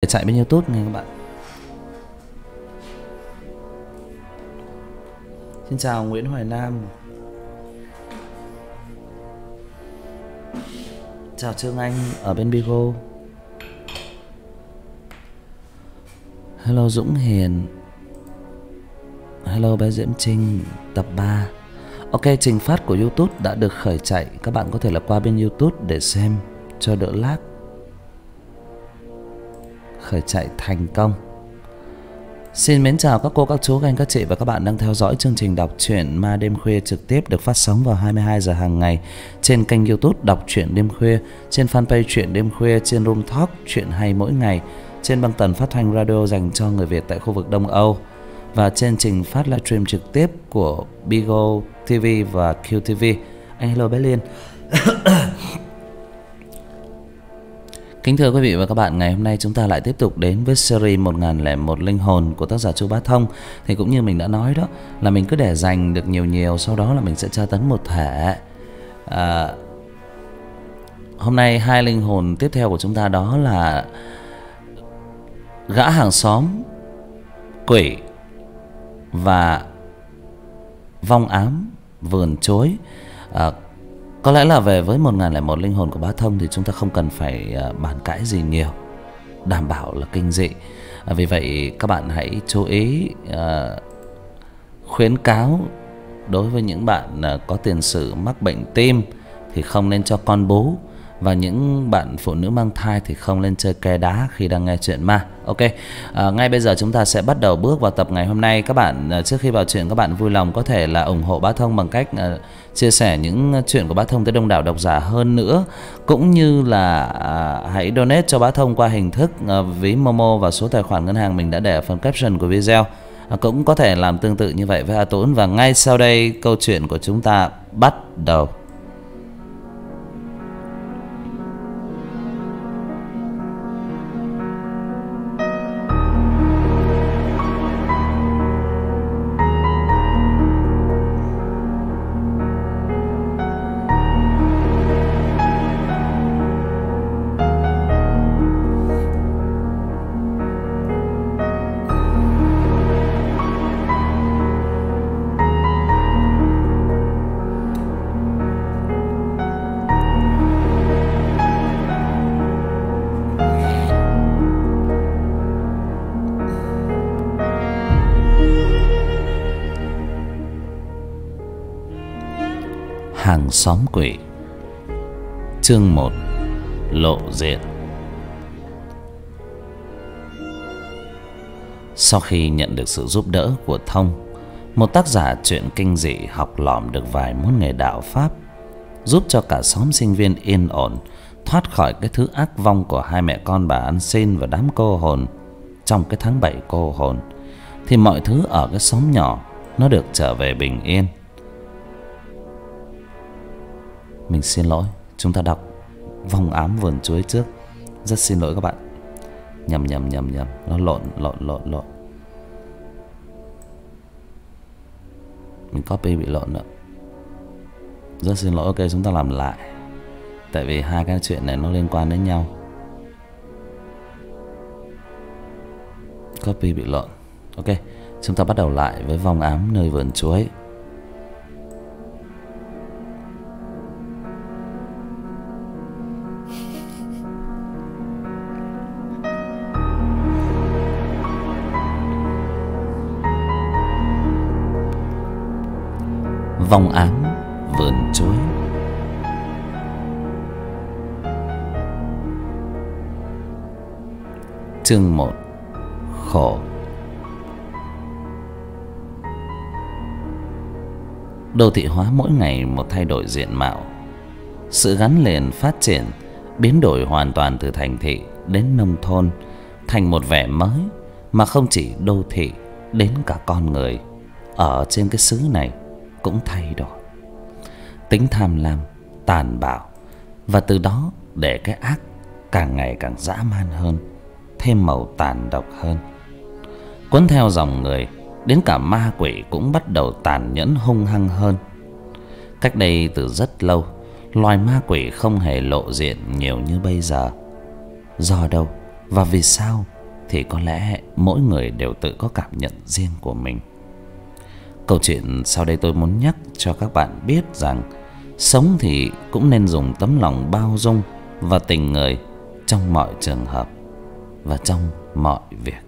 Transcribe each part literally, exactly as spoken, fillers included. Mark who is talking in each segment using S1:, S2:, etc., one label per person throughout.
S1: chạy bên YouTube nha các bạn. Xin chào Nguyễn Hoài Nam. Chào Trương Anh ở bên Bigo. Hello Dũng Hiền. Hello bé Diễm Trinh. Tập ba. Ok, trình phát của YouTube đã được khởi chạy. Các bạn có thể là qua bên YouTube để xem cho đỡ lag. Khởi chạy thành công. Xin mến chào các cô, các chú, các anh, các chị và các bạn đang theo dõi chương trình đọc truyện Ma Đêm Khuya trực tiếp được phát sóng vào hai mươi hai giờ hàng ngày trên kênh YouTube Đọc Truyện Đêm Khuya, trên fanpage Truyện Đêm Khuya, trên Room Talk Truyện Hay Mỗi Ngày, trên băng tần phát thanh radio dành cho người Việt tại khu vực Đông Âu, và trên trình phát livestream trực tiếp của Bigo ti vi và Q ti vi. Anh hello bé Liên. Kính thưa quý vị và các bạn, ngày hôm nay chúng ta lại tiếp tục đến với series một nghìn lẻ một linh hồn của tác giả Chu Bá Thông. Thì cũng như mình đã nói đó, là mình cứ để dành được nhiều nhiều, sau đó là mình sẽ tra tấn một thể. à, Hôm nay hai linh hồn tiếp theo của chúng ta đó là gã hàng xóm quỷ và vong ám vườn chuối. à, Có lẽ là về với một nghìn lẻ một linh hồn của Bá Thông thì chúng ta không cần phải bàn cãi gì nhiều, đảm bảo là kinh dị. à, Vì vậy các bạn hãy chú ý, à, khuyến cáo đối với những bạn à, có tiền sử mắc bệnh tim thì không nên cho con bú, và những bạn phụ nữ mang thai thì không nên chơi ke đá khi đang nghe chuyện ma. Ok, à, ngay bây giờ chúng ta sẽ bắt đầu bước vào tập ngày hôm nay. Các bạn à, trước khi vào chuyện, các bạn vui lòng có thể là ủng hộ Bá Thông bằng cách à, chia sẻ những chuyện của Bá Thông tới đông đảo độc giả hơn nữa, cũng như là à, hãy donate cho Bá Thông qua hình thức à, ví Momo và số tài khoản ngân hàng mình đã để ở phần caption của video. à, Cũng có thể làm tương tự như vậy với A Tốn. Và ngay sau đây câu chuyện của chúng ta bắt đầu. Hàng xóm quỷ. Chương một. Lộ diện. Sau khi nhận được sự giúp đỡ của Thông, một tác giả truyện kinh dị học lỏm được vài môn nghề đạo pháp, giúp cho cả xóm sinh viên yên ổn, thoát khỏi cái thứ ác vong của hai mẹ con bà ăn xin và đám cô hồn. Trong cái tháng bảy cô hồn thì mọi thứ ở cái xóm nhỏ nó được trở về bình yên. Mình xin lỗi, chúng ta đọc vong ám vườn chuối trước. Rất xin lỗi các bạn. Nhầm nhầm nhầm nhầm, nó lộn lộn lộn lộn. Mình copy bị lộn nữa. Rất xin lỗi. Ok, chúng ta làm lại, tại vì hai cái chuyện này nó liên quan đến nhau. Copy bị lộn. Ok, chúng ta bắt đầu lại với vong ám nơi vườn chuối. Vong ám vườn chuối. Chương một. Khổ. Đô thị hóa mỗi ngày một thay đổi diện mạo. Sự gắn liền phát triển, biến đổi hoàn toàn từ thành thị đến nông thôn, thành một vẻ mới mà không chỉ đô thị, đến cả con người ở trên cái xứ này cũng thay đổi. Tính tham lam, tàn bạo, và từ đó để cái ác càng ngày càng dã man hơn, thêm màu tàn độc hơn. Cuốn theo dòng người, đến cả ma quỷ cũng bắt đầu tàn nhẫn hung hăng hơn. Cách đây từ rất lâu, loài ma quỷ không hề lộ diện nhiều như bây giờ. Do đâu và vì sao thì có lẽ mỗi người đều tự có cảm nhận riêng của mình. Câu chuyện sau đây tôi muốn nhắc cho các bạn biết rằng sống thì cũng nên dùng tấm lòng bao dung và tình người trong mọi trường hợp và trong mọi việc.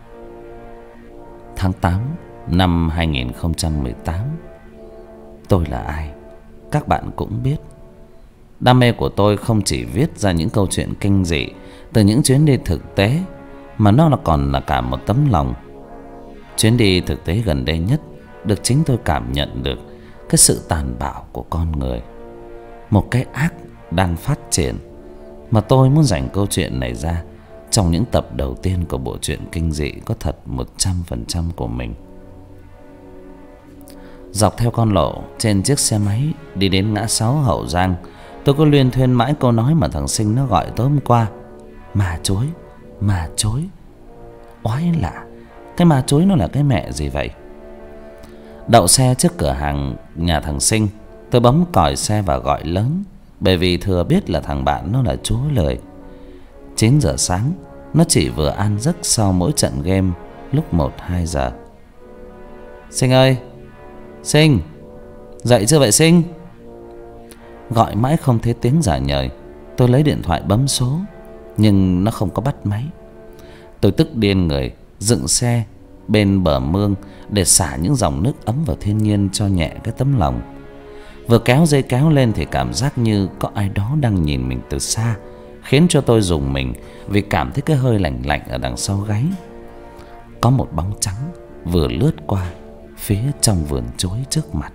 S1: Tháng tám năm hai nghìn không trăm mười tám, tôi là ai các bạn cũng biết. Đam mê của tôi không chỉ viết ra những câu chuyện kinh dị từ những chuyến đi thực tế, mà nó là còn là cả một tấm lòng. Chuyến đi thực tế gần đây nhất được chính tôi cảm nhận được cái sự tàn bạo của con người, một cái ác đang phát triển, mà tôi muốn dành câu chuyện này ra trong những tập đầu tiên của bộ truyện kinh dị có thật một trăm phần trăm của mình. Dọc theo con lộ trên chiếc xe máy đi đến ngã sáu Hậu Giang, tôi có luyên thuyên mãi câu nói mà thằng Sinh nó gọi tối hôm qua: ma chối, ma chối. Oái lạ, cái ma chối nó là cái mẹ gì vậy? Đậu xe trước cửa hàng nhà thằng Sinh, tôi bấm còi xe và gọi lớn, bởi vì thừa biết là thằng bạn nó là chúa lời. Chín giờ sáng, nó chỉ vừa ăn giấc sau mỗi trận game lúc một hai giờ. Sinh ơi, Sinh, dậy chưa vậy Sinh? Gọi mãi không thấy tiếng trả lời. Tôi lấy điện thoại bấm số, nhưng nó không có bắt máy. Tôi tức điên người, dựng xe bên bờ mương để xả những dòng nước ấm vào thiên nhiên cho nhẹ cái tấm lòng. Vừa kéo dây kéo lên thì cảm giác như có ai đó đang nhìn mình từ xa, khiến cho tôi rùng mình vì cảm thấy cái hơi lạnh lạnh ở đằng sau gáy. Có một bóng trắng vừa lướt qua phía trong vườn chuối trước mặt.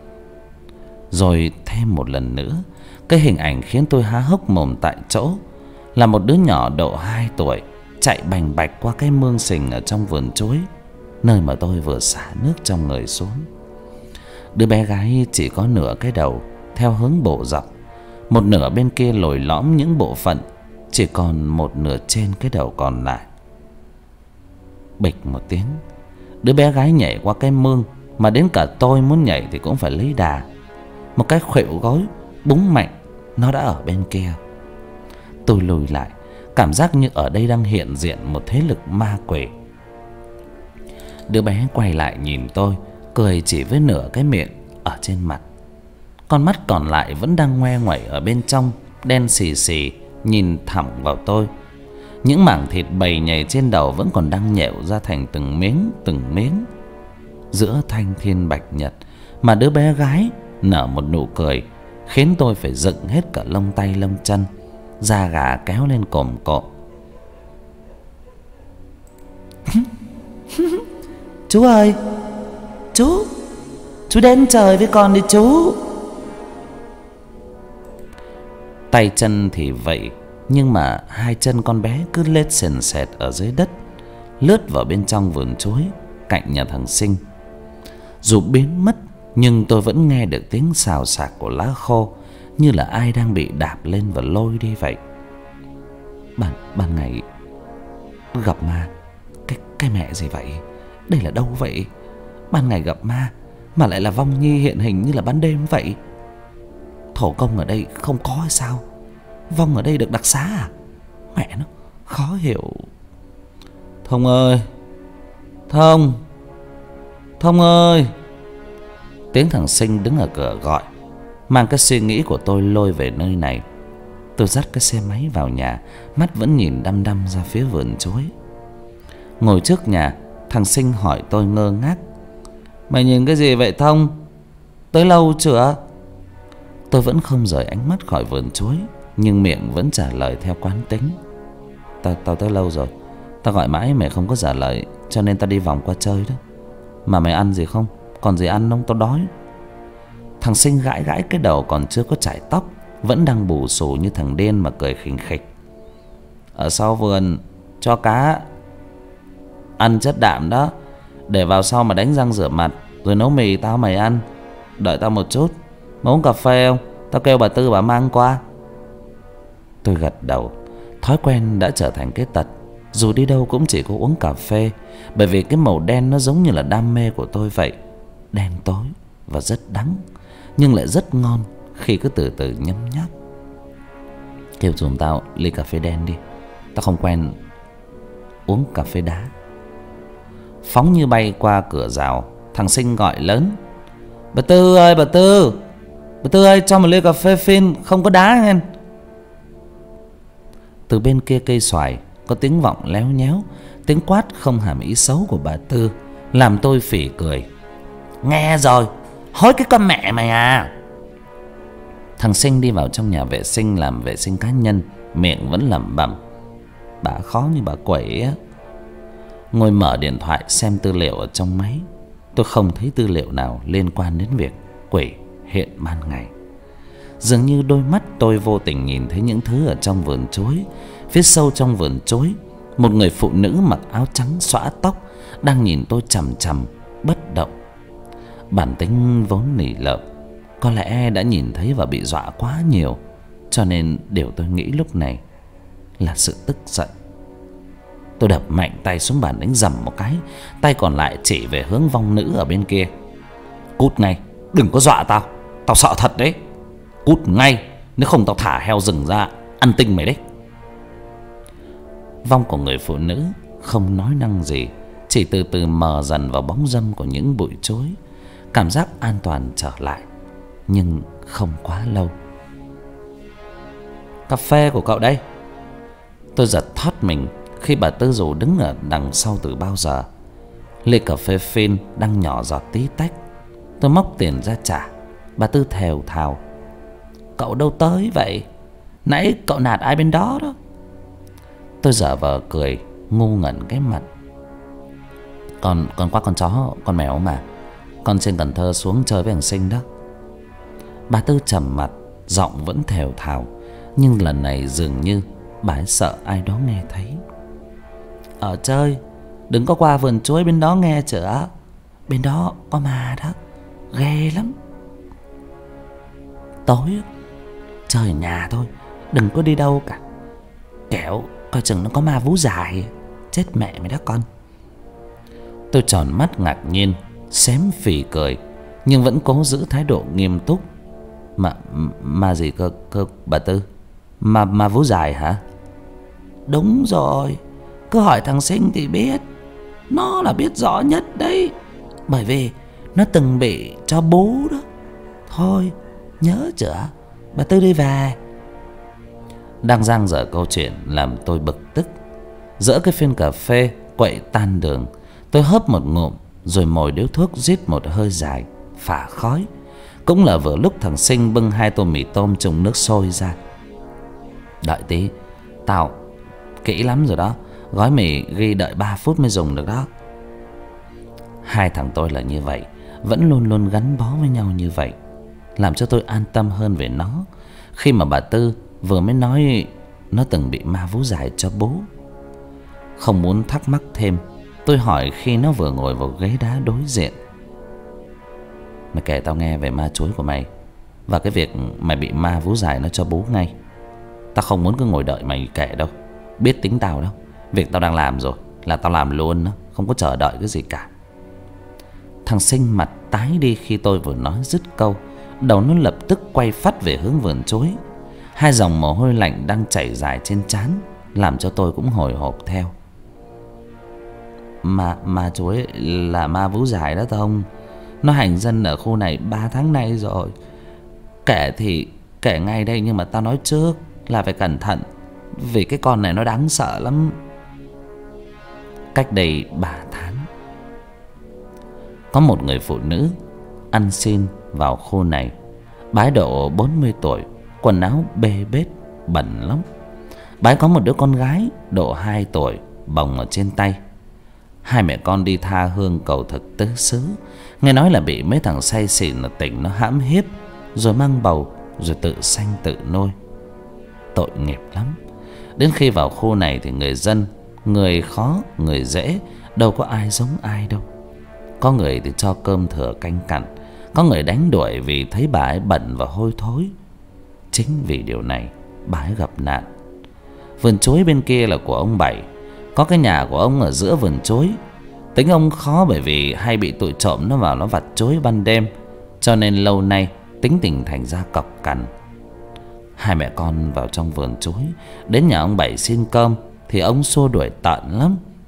S1: Rồi thêm một lần nữa, cái hình ảnh khiến tôi há hốc mồm tại chỗ là một đứa nhỏ độ hai tuổi chạy bành bạch qua cái mương sình ở trong vườn chuối, nơi mà tôi vừa xả nước trong người xuống. Đứa bé gái chỉ có nửa cái đầu theo hướng bộ dọc, một nửa bên kia lồi lõm những bộ phận, chỉ còn một nửa trên cái đầu còn lại. Bịch một tiếng, đứa bé gái nhảy qua cái mương mà đến cả tôi muốn nhảy thì cũng phải lấy đà. Một cái khuỵu gối búng mạnh, nó đã ở bên kia. Tôi lùi lại, cảm giác như ở đây đang hiện diện một thế lực ma quỷ. Đứa bé quay lại nhìn tôi, cười chỉ với nửa cái miệng ở trên mặt. Con mắt còn lại vẫn đang ngoe ngoẩy ở bên trong, đen xì xì, nhìn thẳng vào tôi. Những mảng thịt bầy nhầy trên đầu vẫn còn đang nhẻo ra thành từng miếng từng miếng. Giữa thanh thiên bạch nhật mà đứa bé gái nở một nụ cười khiến tôi phải dựng hết cả lông tay lông chân, da gà kéo lên cồm cộm. Chú ơi, chú, chú đến trời với con đi chú. Tay chân thì vậy, nhưng mà hai chân con bé cứ lết sền sệt ở dưới đất, lướt vào bên trong vườn chuối cạnh nhà thằng Sinh. Dù biến mất, nhưng tôi vẫn nghe được tiếng xào xạc của lá khô, như là ai đang bị đạp lên và lôi đi vậy. Ban, ban ngày gặp ma, cái, cái mẹ gì vậy? Đây là đâu vậy? Ban ngày gặp ma mà lại là vong nhi hiện hình như là ban đêm vậy. Thổ công ở đây không có hay sao? Vong ở đây được đặc xá à? Mẹ nó, khó hiểu. Thông ơi, Thông, Thông ơi. Tiếng thằng Sinh đứng ở cửa gọi, mang cái suy nghĩ của tôi lôi về nơi này. Tôi dắt cái xe máy vào nhà, mắt vẫn nhìn đăm đăm ra phía vườn chuối. Ngồi trước nhà, thằng Sinh hỏi tôi ngơ ngác: Mày nhìn cái gì vậy Thông? Tới lâu chưa? Tôi vẫn không rời ánh mắt khỏi vườn chuối, nhưng miệng vẫn trả lời theo quán tính: Tao tao tới lâu rồi. Tao gọi mãi mày không có trả lời, cho nên tao đi vòng qua chơi đó. Mà mày ăn gì không? Còn gì ăn không? Tao đói. Thằng Sinh gãi gãi cái đầu còn chưa có chải tóc, vẫn đang bù xù như thằng điên mà cười khỉnh khịch: Ở sau vườn cho cá ăn chất đạm đó, để vào sau mà đánh răng rửa mặt rồi nấu mì tao mày ăn. Đợi tao một chút. Mà uống cà phê không? Tao kêu bà Tư bà mang qua. Tôi gật đầu. Thói quen đã trở thành cái tật, dù đi đâu cũng chỉ có uống cà phê, bởi vì cái màu đen nó giống như là đam mê của tôi vậy. Đen tối và rất đắng, nhưng lại rất ngon khi cứ từ từ nhấm nháp. Kêu giùm tao ly cà phê đen đi, tao không quen uống cà phê đá. Phóng như bay qua cửa rào, thằng Sinh gọi lớn: "Bà Tư ơi, bà Tư, bà Tư ơi, cho một ly cà phê phin không có đá nghe." Từ bên kia cây xoài có tiếng vọng léo nhéo, tiếng quát không hàm ý xấu của bà Tư làm tôi phỉ cười. "Nghe rồi, hối cái con mẹ mày à." Thằng Sinh đi vào trong nhà vệ sinh làm vệ sinh cá nhân, miệng vẫn lẩm bẩm: "Bà khó như bà quẩy á." Ngồi mở điện thoại xem tư liệu ở trong máy, tôi không thấy tư liệu nào liên quan đến việc quỷ hiện ban ngày. Dường như đôi mắt tôi vô tình nhìn thấy những thứ ở trong vườn chuối. Phía sâu trong vườn chuối, một người phụ nữ mặc áo trắng xõa tóc đang nhìn tôi chằm chằm bất động. Bản tính vốn nỉ lợm, có lẽ đã nhìn thấy và bị dọa quá nhiều, cho nên điều tôi nghĩ lúc này là sự tức giận. Tôi đập mạnh tay xuống bàn đánh dầm một cái, tay còn lại chỉ về hướng vong nữ ở bên kia. "Cút ngay, đừng có dọa tao, tao sợ thật đấy. Cút ngay, nếu không tao thả heo rừng ra ăn tinh mày đấy." Vong của người phụ nữ không nói năng gì, chỉ từ từ mờ dần vào bóng râm của những bụi chuối. Cảm giác an toàn trở lại, nhưng không quá lâu. "Cà phê của cậu đây." Tôi giật thót mình khi bà Tư Dù đứng ở đằng sau từ bao giờ. Ly cà phê phin đang nhỏ giọt tí tách. Tôi móc tiền ra trả. Bà Tư thều thào: "Cậu đâu tới vậy? Nãy cậu nạt ai bên đó đó?" Tôi giả vờ cười, ngu ngẩn cái mặt. Con con quát con chó con mèo mà. Con trên Cần Thơ xuống chơi với thằng Sinh đó." Bà Tư trầm mặt, giọng vẫn thều thào, nhưng lần này dường như bà ấy sợ ai đó nghe thấy. "Ở chơi, đừng có qua vườn chuối bên đó nghe chửa. Bên đó có ma đó, ghê lắm. Tối chơi ở nhà thôi, đừng có đi đâu cả. Kẻo coi chừng nó có ma vú dài, chết mẹ mày đó con." Tôi tròn mắt ngạc nhiên, xém phì cười, nhưng vẫn cố giữ thái độ nghiêm túc. Mà mà gì cơ cơ bà Tư? Mà mà vú dài hả?" "Đúng rồi, cứ hỏi thằng Sinh thì biết. Nó là biết rõ nhất đấy, bởi vì nó từng bị cho bú đó. Thôi nhớ chưa, bà Tư đi về." Đang dang dở câu chuyện làm tôi bực tức. Giữa cái phiên cà phê quậy tan đường, tôi hớp một ngụm rồi mồi điếu thuốc rít một hơi dài, phả khói. Cũng là vừa lúc thằng Sinh bưng hai tô mì tôm trùng nước sôi ra. "Đợi tí, tao kỹ lắm rồi đó, gói mì ghi đợi ba phút mới dùng được đó." Hai thằng tôi là như vậy, vẫn luôn luôn gắn bó với nhau như vậy, làm cho tôi an tâm hơn về nó. Khi mà bà Tư vừa mới nói nó từng bị ma vú dài cho bố. Không muốn thắc mắc thêm, tôi hỏi khi nó vừa ngồi vào ghế đá đối diện: "Mày kể tao nghe về ma chuối của mày, và cái việc mày bị ma vú dài nó cho bố ngay. Tao không muốn cứ ngồi đợi mày kể đâu, biết tính tao đâu. Việc tao đang làm rồi là tao làm luôn đó, không có chờ đợi cái gì cả." Thằng Sinh mặt tái đi khi tôi vừa nói dứt câu, đầu nó lập tức quay phắt về hướng vườn chuối. Hai dòng mồ hôi lạnh đang chảy dài trên trán làm cho tôi cũng hồi hộp theo. Ma ma chuối là ma vú dài đó Thông. Nó hành dân ở khu này ba tháng nay rồi. Kể thì kể ngay đây, nhưng mà tao nói trước là phải cẩn thận, vì cái con này nó đáng sợ lắm. Cách đây ba tháng, có một người phụ nữ ăn xin vào khu này. Bà ấy độ bốn mươi tuổi, quần áo bê bết, bẩn lắm. Bà ấy có một đứa con gái độ hai tuổi, bồng ở trên tay. Hai mẹ con đi tha hương cầu thực tứ xứ. Nghe nói là bị mấy thằng say xỉn ở tỉnh nó hãm hiếp, rồi mang bầu, rồi tự sanh tự nuôi. Tội nghiệp lắm. Đến khi vào khu này thì người dân, người khó, người dễ, đâu có ai giống ai đâu. Có người thì cho cơm thừa canh cặn, có người đánh đuổi vì thấy bà ấy bẩn và hôi thối. Chính vì điều này bà ấy gặp nạn. Vườn chuối bên kia là của ông Bảy. Có cái nhà của ông ở giữa vườn chuối. Tính ông khó bởi vì hay bị tụi trộm nó vào nó vặt chuối ban đêm, cho nên lâu nay tính tình thành ra cọc cằn. Hai mẹ con vào trong vườn chuối, đến nhà ông Bảy xin cơm thì ông xua đuổi tận lắm,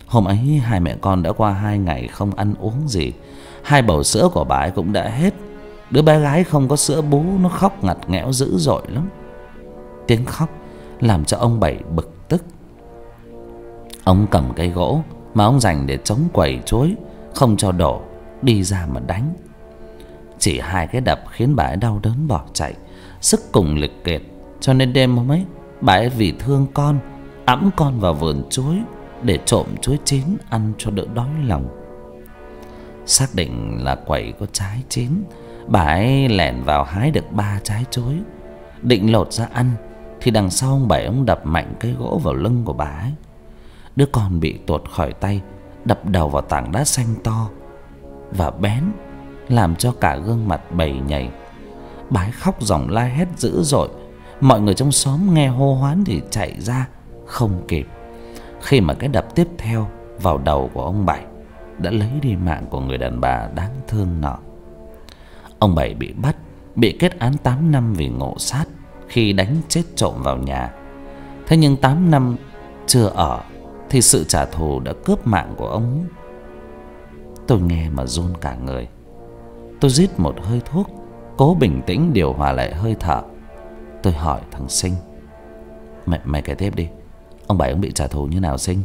S1: Hôm ấy hai mẹ con đã qua hai ngày không ăn uống gì. Hai bầu sữa của bà ấy cũng đã hết. Đứa bé gái không có sữa bú, nó khóc ngặt nghẽo dữ dội lắm. Tiếng khóc làm cho ông Bảy bực tức. Ông cầm cây gỗ mà ông dành để chống quẩy chuối, không cho đổ, đi ra mà đánh. Chỉ hai cái đập khiến bà ấy đau đớn bỏ chạy, sức cùng lực kiệt. Cho nên đêm hôm ấy, bà ấy vì thương con, ẵm con vào vườn chuối để trộm chuối chín ăn cho đỡ đói lòng. Xác định là quẩy có trái chín, bà ấy lẻn vào hái được ba trái chuối, định lột ra ăn, thì đằng sau ông Bảy ông đập mạnh cây gỗ vào lưng của bà ấy. Đứa con bị tuột khỏi tay, đập đầu vào tảng đá xanh to và bén, làm cho cả gương mặt bầy nhầy. Bà ấy khóc ròng la hét dữ dội. Mọi người trong xóm nghe hô hoán thì chạy ra không kịp, khi mà cái đập tiếp theo vào đầu của ông Bảy đã lấy đi mạng của người đàn bà đáng thương nọ. Ông Bảy bị bắt, bị kết án tám năm vì ngộ sát khi đánh chết trộm vào nhà. Thế nhưng tám năm chưa ở thì sự trả thù đã cướp mạng của ông. Tôi nghe mà run cả người. Tôi rít một hơi thuốc, cố bình tĩnh điều hòa lại hơi thở. Tôi hỏi thằng Sinh: Mày, mày kể tiếp đi, ông Bảy ông bị trả thù như nào Sinh?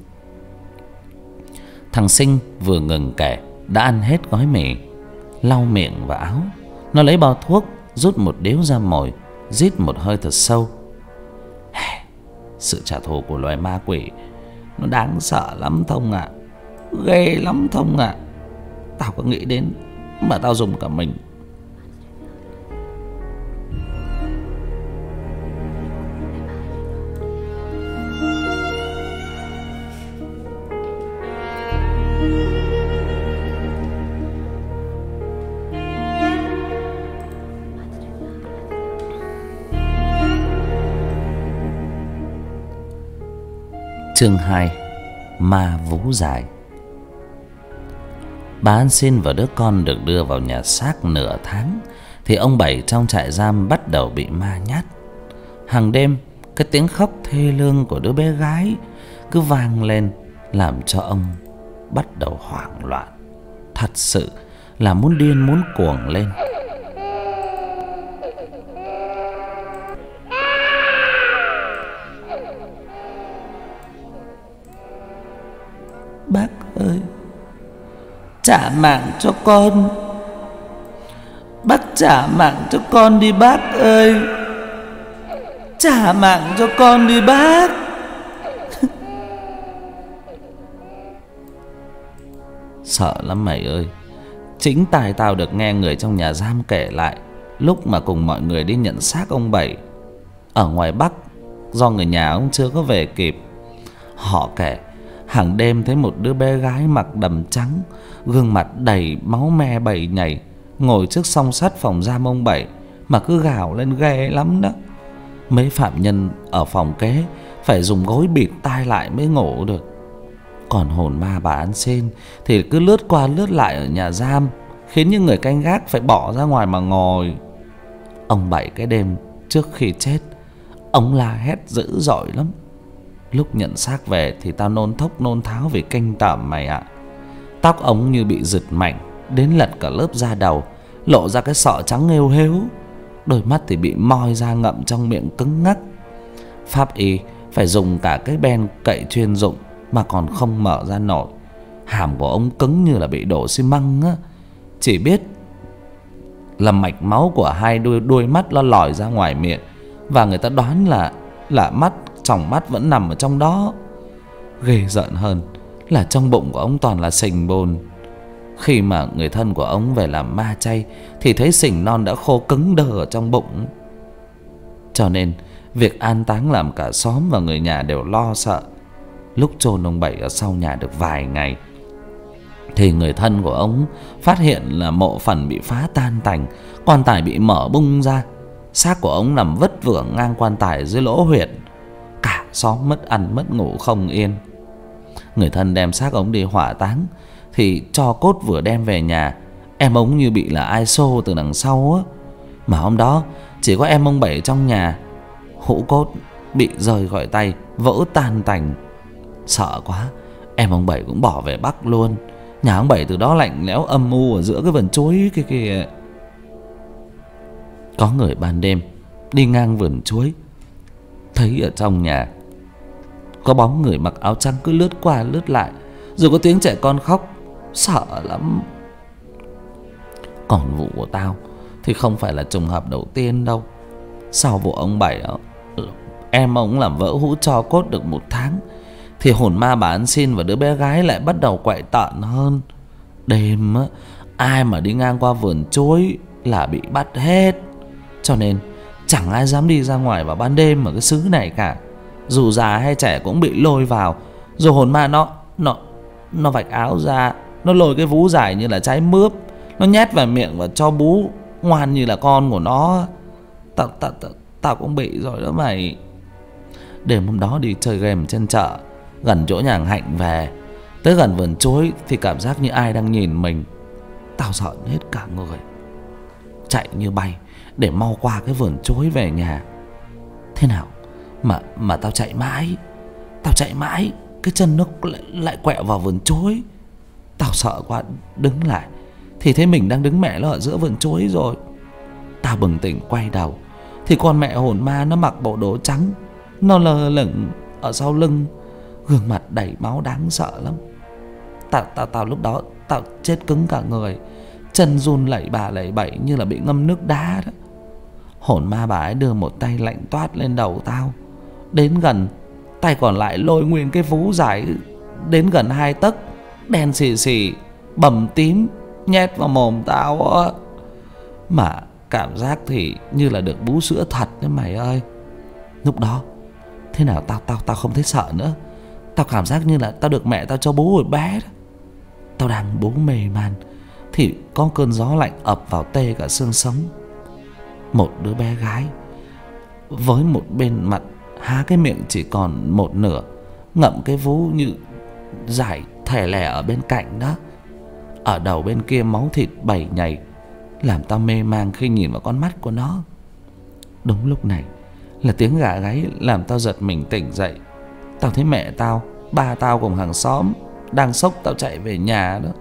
S1: Thằng Sinh vừa ngừng kể đã ăn hết gói mì, lau miệng và áo. Nó lấy bao thuốc, rút một điếu ra mồi, rít một hơi thật sâu. Sự trả thù của loài ma quỷ nó đáng sợ lắm Thông ạ. Ghê lắm Thông ạ. Tao có nghĩ đến mà tao dùng cả mình. Chương hai: Ma vú dài. Bà An Xin và đứa con được đưa vào nhà xác nửa tháng thì ông Bảy trong trại giam bắt đầu bị ma nhát. Hàng đêm cái tiếng khóc thê lương của đứa bé gái cứ vang lên, làm cho ông bắt đầu hoảng loạn. Thật sự là muốn điên muốn cuồng lên. Bác ơi, trả mạng cho con. Bác trả mạng cho con đi bác ơi. Trả mạng cho con đi bác. Sợ lắm mày ơi. Chính tai tao được nghe người trong nhà giam kể lại lúc mà cùng mọi người đi nhận xác ông Bảy ở ngoài Bắc, do người nhà ông chưa có về kịp. Họ kể hàng đêm thấy một đứa bé gái mặc đầm trắng, gương mặt đầy máu me bầy nhảy, ngồi trước song sắt phòng giam ông Bảy mà cứ gào lên ghê lắm đó. Mấy phạm nhân ở phòng kế phải dùng gối bịt tai lại mới ngủ được. Còn hồn ma bà An Xin thì cứ lướt qua lướt lại ở nhà giam, khiến những người canh gác phải bỏ ra ngoài mà ngồi. Ông Bảy cái đêm trước khi chết, ông la hét dữ dội lắm. Lúc nhận xác về thì tao nôn thốc nôn tháo vì kinh tởm mày ạ. Tóc ông như bị giật mạnh, đến lật cả lớp da đầu, lộ ra cái sọ trắng nghêu hếu. Đôi mắt thì bị moi ra ngậm trong miệng cứng ngắc. Pháp y phải dùng cả cái ben cậy chuyên dụng mà còn không mở ra nổi. Hàm của ông cứng như là bị đổ xi măng á. Chỉ biết là mạch máu của hai đuôi, đuôi mắt nó lòi ra ngoài miệng, và người ta đoán là là mắt, tròng mắt vẫn nằm ở trong đó. Ghê rợn hơn là trong bụng của ông toàn là sình bồn. Khi mà người thân của ông về làm ma chay thì thấy sình non đã khô cứng đơ ở trong bụng. Cho nên việc an táng làm cả xóm và người nhà đều lo sợ. Lúc chôn ông Bảy ở sau nhà được vài ngày thì người thân của ông phát hiện là mộ phần bị phá tan tành, quan tài bị mở bung ra, xác của ông nằm vất vưởng ngang quan tài dưới lỗ huyệt. Cả xóm mất ăn mất ngủ không yên. Người thân đem xác ông đi hỏa táng thì tro cốt vừa đem về nhà, em ông như bị là ai xô từ đằng sau á. Mà hôm đó chỉ có em ông Bảy trong nhà, hũ cốt bị rời khỏi tay, vỡ tan tành. Sợ quá, em ông Bảy cũng bỏ về Bắc luôn. Nhà ông Bảy từ đó lạnh lẽo âm u ở giữa cái vườn chuối kia kìa. Có người ban đêm đi ngang vườn chuối, thấy ở trong nhà có bóng người mặc áo trắng cứ lướt qua lướt lại, rồi có tiếng trẻ con khóc, sợ lắm. Còn vụ của tao thì không phải là trùng hợp đầu tiên đâu. Sau vụ ông Bảy đó, em ông làm vỡ hũ tro cốt được một tháng, thì hồn ma bà ăn xin và đứa bé gái lại bắt đầu quậy tợn hơn. Đêm á, ai mà đi ngang qua vườn chuối là bị bắt hết. Cho nên chẳng ai dám đi ra ngoài vào ban đêm ở cái xứ này cả. Dù già hay trẻ cũng bị lôi vào. Rồi hồn ma nó Nó Nó vạch áo ra, nó lôi cái vú dài như là trái mướp, nó nhét vào miệng và cho bú ngoan như là con của nó. Tao tao tao Tao cũng bị rồi đó mày. Đêm hôm đó đi chơi game trên chợ, gần chỗ nhà hàng Hạnh về, tới gần vườn chuối thì cảm giác như ai đang nhìn mình. Tao sợ hết cả người, chạy như bay để mau qua cái vườn chuối về nhà. Thế nào mà mà tao chạy mãi, tao chạy mãi, cái chân nó lại, lại quẹo vào vườn chuối. Tao sợ quá, đứng lại thì thấy mình đang đứng mẹ nó ở giữa vườn chuối rồi. Tao bừng tỉnh quay đầu thì con mẹ hồn ma nó mặc bộ đồ trắng, nó lơ lửng ở sau lưng, gương mặt đầy máu đáng sợ lắm. Tao tao tao lúc đó tao chết cứng cả người, chân run lẩy bà lẩy bẩy như là bị ngâm nước đá đó. Hồn ma bà ấy đưa một tay lạnh toát lên đầu tao, đến gần, tay còn lại lôi nguyên cái vú dài đến gần hai tấc, đen xì xì, bầm tím, nhét vào mồm tao á. Mà cảm giác thì như là được bú sữa thật đấy mày ơi. Lúc đó thế nào tao tao tao không thấy sợ nữa. Tao cảm giác như là tao được mẹ tao cho bú hồi bé đó. Tao đang bú mê man thì có cơn gió lạnh ập vào tê cả xương sống. Một đứa bé gái với một bên mặt há cái miệng chỉ còn một nửa, ngậm cái vú như giải thẻ lẻ ở bên cạnh đó. Ở đầu bên kia máu thịt bầy nhầy, làm tao mê man khi nhìn vào con mắt của nó. Đúng lúc này là tiếng gà gáy làm tao giật mình tỉnh dậy. Tao thấy mẹ tao, ba tao cùng hàng xóm đang xốc tao chạy về nhà đó.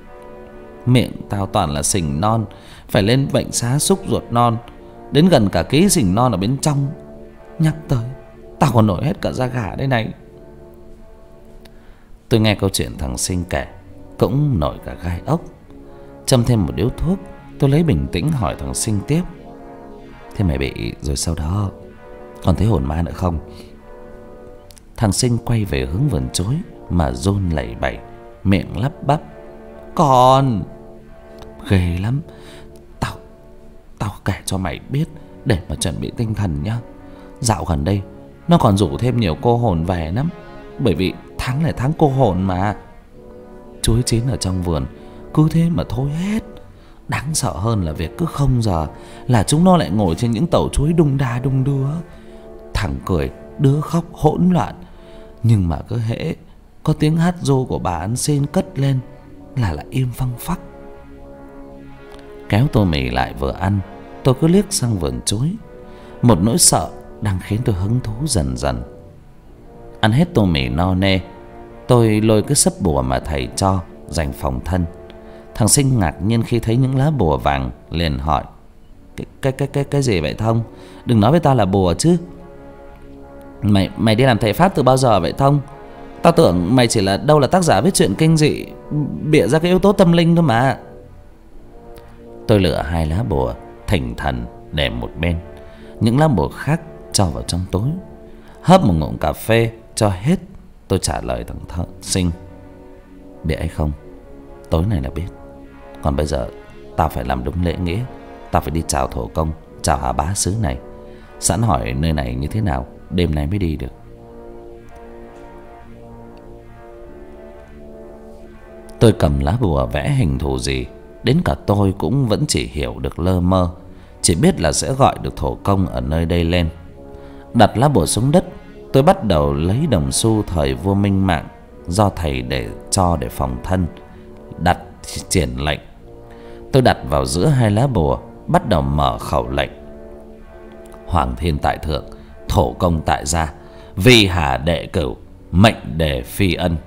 S1: Miệng tao toàn là sình non, phải lên bệnh xá xúc ruột non, đến gần cả ký sình non ở bên trong. Nhắc tới tao còn nổi hết cả da gà đây này. Tôi nghe câu chuyện thằng Sinh kể cũng nổi cả gai ốc. Châm thêm một điếu thuốc, tôi lấy bình tĩnh hỏi thằng Sinh tiếp: thế mày bị rồi sau đó còn thấy hồn ma nữa không? Thằng Sinh quay về hướng vườn chuối mà run lẩy bẩy, miệng lắp bắp: còn ghê lắm. Tao Tao kể cho mày biết để mà chuẩn bị tinh thần nhá. Dạo gần đây nó còn rủ thêm nhiều cô hồn về lắm, bởi vì tháng này tháng cô hồn mà. Chuối chín ở trong vườn cứ thế mà thôi hết. Đáng sợ hơn là việc cứ không giờ là chúng nó lại ngồi trên những tàu chuối đung đa đung đưa. Thằng cười, đứa khóc hỗn loạn. Nhưng mà cứ hễ có tiếng hát ru của bà ăn xin cất lên là lại im phăng phắc. Kéo tô mì lại vừa ăn, tôi cứ liếc sang vườn chuối. Một nỗi sợ đang khiến tôi hứng thú dần dần. Ăn hết tô mì no nê, tôi lôi cái sấp bùa mà thầy cho dành phòng thân. Thằng Sinh ngạc nhiên khi thấy những lá bùa vàng, liền hỏi: Cái cái cái cái cái gì vậy Thông? Đừng nói với tao là bùa chứ. Mày mày đi làm thầy pháp từ bao giờ vậy Thông? Tao tưởng mày chỉ là đâu là tác giả viết truyện kinh dị, bịa ra cái yếu tố tâm linh thôi mà. Tôi lựa hai lá bùa thỉnh thần để một bên, những lá bùa khác cho vào trong túi. Hớp một ngụm cà phê cho hết, tôi trả lời thằng Thợ Sinh: biết hay không, tối nay là biết. Còn bây giờ tao phải làm đúng lễ nghĩa. Tao phải đi chào thổ công, chào hà bá xứ này, sẵn hỏi nơi này như thế nào, đêm nay mới đi được. Tôi cầm lá bùa vẽ hình thù gì, đến cả tôi cũng vẫn chỉ hiểu được lơ mơ, chỉ biết là sẽ gọi được thổ công ở nơi đây lên. Đặt lá bùa xuống đất, tôi bắt đầu lấy đồng xu thời vua Minh Mạng do thầy để cho để phòng thân, đặt triển lệnh. Tôi đặt vào giữa hai lá bùa, bắt đầu mở khẩu lệnh: Hoàng thiên tại thượng, thổ công tại gia, vi hà đệ cửu, mệnh đề phi ân.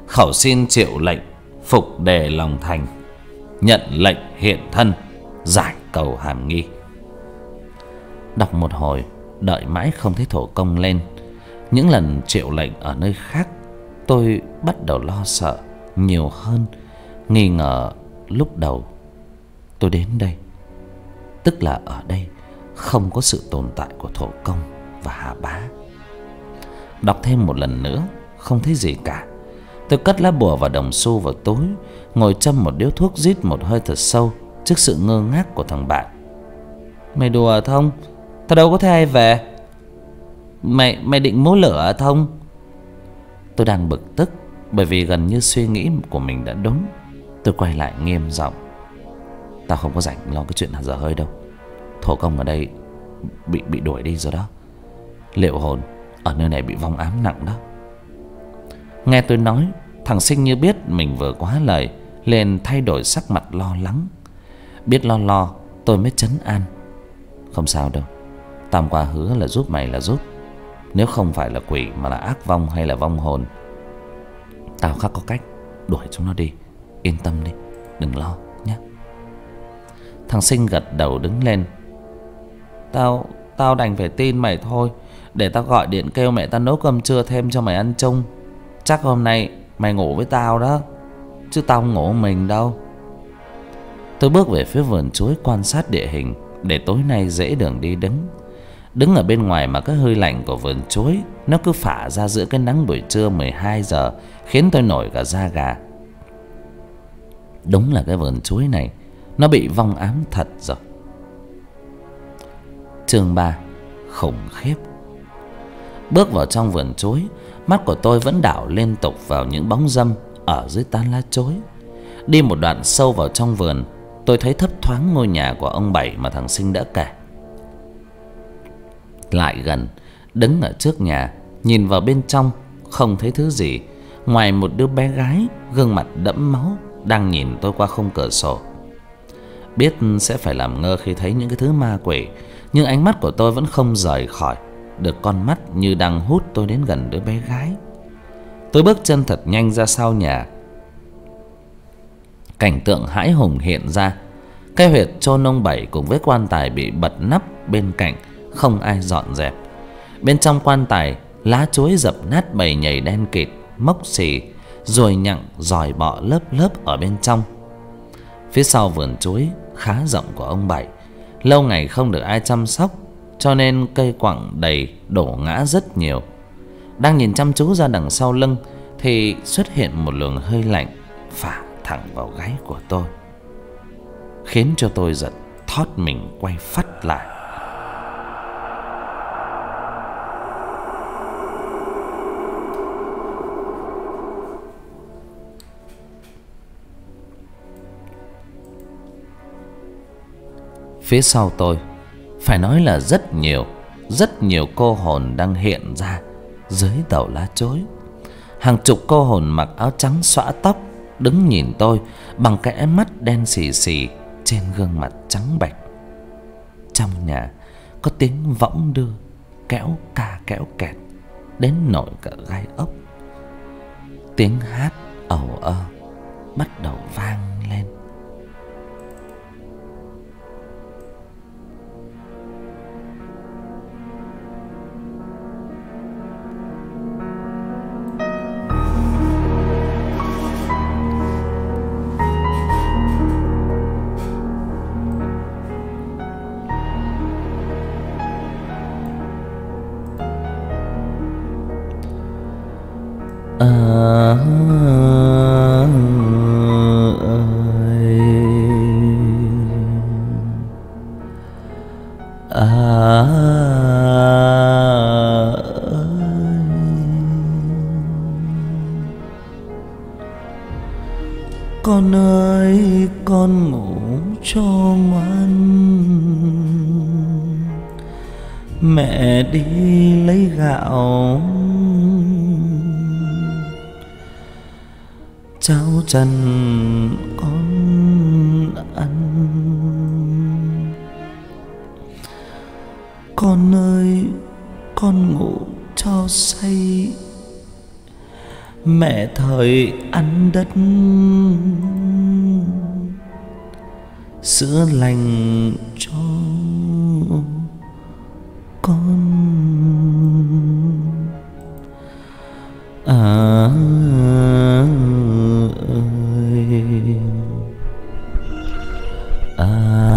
S1: khẩu xin triệu lệnh, phục đề lòng thành, nhận lệnh hiện thân, giải cầu hàm nghi. Đọc một hồi, đợi mãi không thấy thổ công lên. Những lần triệu lệnh ở nơi khác, tôi bắt đầu lo sợ nhiều hơn, nghi ngờ lúc đầu tôi đến đây, tức là ở đây không có sự tồn tại của thổ công và Hà Bá. Đọc thêm một lần nữa, không thấy gì cả. Tôi cất lá bùa và đồng xu vào túi, ngồi châm một điếu thuốc, rít một hơi thật sâu trước sự ngơ ngác của thằng bạn. Mày đùa à Thông? Tao đâu có thấy ai về. Mày mày định mối lửa à Thông? Tôi đang bực tức bởi vì gần như suy nghĩ của mình đã đúng. Tôi quay lại nghiêm giọng. Tao không có rảnh lo cái chuyện dở hơi đâu. Thổ công ở đây bị bị đuổi đi rồi đó. Liệu hồn ở nơi này bị vong ám nặng đó. Nghe tôi nói, thằng Sinh như biết mình vừa quá lời, liền thay đổi sắc mặt lo lắng. Biết lo lo, tôi mới trấn an. Không sao đâu, Tam qua hứa là giúp mày là giúp. Nếu không phải là quỷ mà là ác vong hay là vong hồn, tao khắc có cách đuổi chúng nó đi. Yên tâm đi, đừng lo nhé. Thằng Sinh gật đầu đứng lên. Tao Tao đành phải tin mày thôi. Để tao gọi điện kêu mẹ tao nấu cơm trưa thêm cho mày ăn chung. Chắc hôm nay mày ngủ với tao đó, chứ tao không ngủ mình đâu. Tôi bước về phía vườn chuối quan sát địa hình, để tối nay dễ đường đi đứng. Đứng ở bên ngoài mà cái hơi lạnh của vườn chuối nó cứ phả ra giữa cái nắng buổi trưa mười hai giờ, khiến tôi nổi cả da gà. Đúng là cái vườn chuối này nó bị vong ám thật rồi. Chương ba. Khủng khiếp. Bước vào trong vườn chuối, mắt của tôi vẫn đảo liên tục vào những bóng râm ở dưới tán lá chuối. Đi một đoạn sâu vào trong vườn, tôi thấy thấp thoáng ngôi nhà của ông Bảy mà thằng Sinh đã kể. Lại gần, đứng ở trước nhà, nhìn vào bên trong, không thấy thứ gì ngoài một đứa bé gái gương mặt đẫm máu đang nhìn tôi qua khung cửa sổ. Biết sẽ phải làm ngơ khi thấy những cái thứ ma quỷ, nhưng ánh mắt của tôi vẫn không rời khỏi được con mắt như đang hút tôi đến gần đứa bé gái. Tôi bước chân thật nhanh ra sau nhà. Cảnh tượng hãi hùng hiện ra. Cái huyệt chôn ông Bảy cùng với quan tài bị bật nắp bên cạnh, không ai dọn dẹp. Bên trong quan tài, lá chuối dập nát bầy nhầy đen kịt, mốc xì, ruồi nhặng, giòi bọ lớp lớp ở bên trong. Phía sau vườn chuối khá rộng của ông Bảy, lâu ngày không được ai chăm sóc, cho nên cây quặng đầy đổ ngã rất nhiều. Đang nhìn chăm chú ra đằng sau lưng thì xuất hiện một luồng hơi lạnh phả thẳng vào gáy của tôi, khiến cho tôi giật thót mình quay phắt lại. Phía sau tôi, phải nói là rất nhiều, rất nhiều cô hồn đang hiện ra dưới tàu lá chuối. Hàng chục cô hồn mặc áo trắng xõa tóc, đứng nhìn tôi bằng cái ánh mắt đen xì xì trên gương mặt trắng bệch. Trong nhà có tiếng võng đưa, kéo ca kéo kẹt, đến nổi cả gai ốc. Tiếng hát ẩu ơ bắt đầu vang lên. À, à, con ơi con ngủ cho ngoan, mẹ đi lấy gạo cháo trần con ăn. Con ơi con ngủ cho say, mẹ thời ăn đất sữa lành cho con. À ơi, à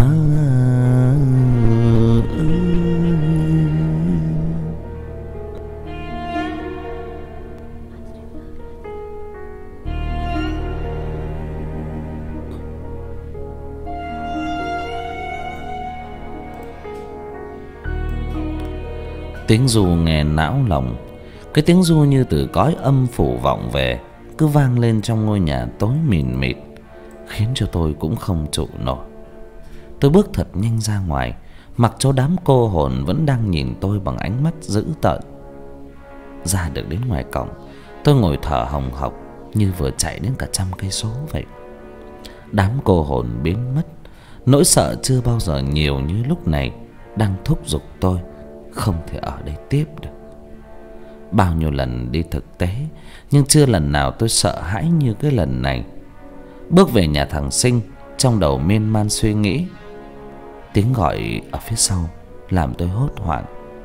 S1: tiếng ru nghe não lòng. Cái tiếng ru như từ cõi âm phủ vọng về, cứ vang lên trong ngôi nhà tối mịn mịt, khiến cho tôi cũng không trụ nổi. Tôi bước thật nhanh ra ngoài, mặc cho đám cô hồn vẫn đang nhìn tôi bằng ánh mắt dữ tợn. Ra được đến ngoài cổng, tôi ngồi thở hồng hộc như vừa chạy đến cả trăm cây số vậy. Đám cô hồn biến mất, nỗi sợ chưa bao giờ nhiều như lúc này đang thúc giục tôi không thể ở đây tiếp được. Bao nhiêu lần đi thực tế, nhưng chưa lần nào tôi sợ hãi như cái lần này. Bước về nhà thằng Sinh, trong đầu miên man suy nghĩ. Tiếng gọi ở phía sau làm tôi hốt hoảng.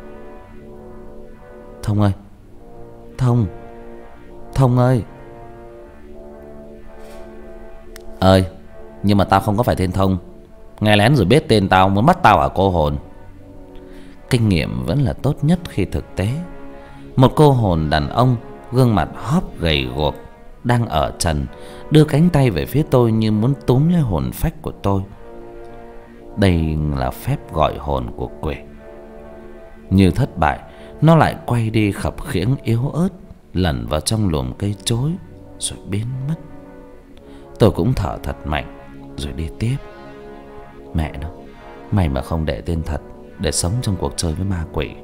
S1: Thông ơi, Thông, Thông ơi. Ơi, nhưng mà tao không có phải tên Thông. Nghe lén rồi biết tên tao, muốn bắt tao hả cô hồn? Kinh nghiệm vẫn là tốt nhất khi thực tế. Một cô hồn đàn ông, gương mặt hóp gầy guộc, đang ở trần, đưa cánh tay về phía tôi như muốn túm lấy hồn phách của tôi. Đây là phép gọi hồn của quỷ. Như thất bại, nó lại quay đi khập khiễng yếu ớt, lẩn vào trong luồng cây chối rồi biến mất. Tôi cũng thở thật mạnh rồi đi tiếp. Mẹ nó, mày mà không để tên thật để sống trong cuộc chơi với ma quỷ.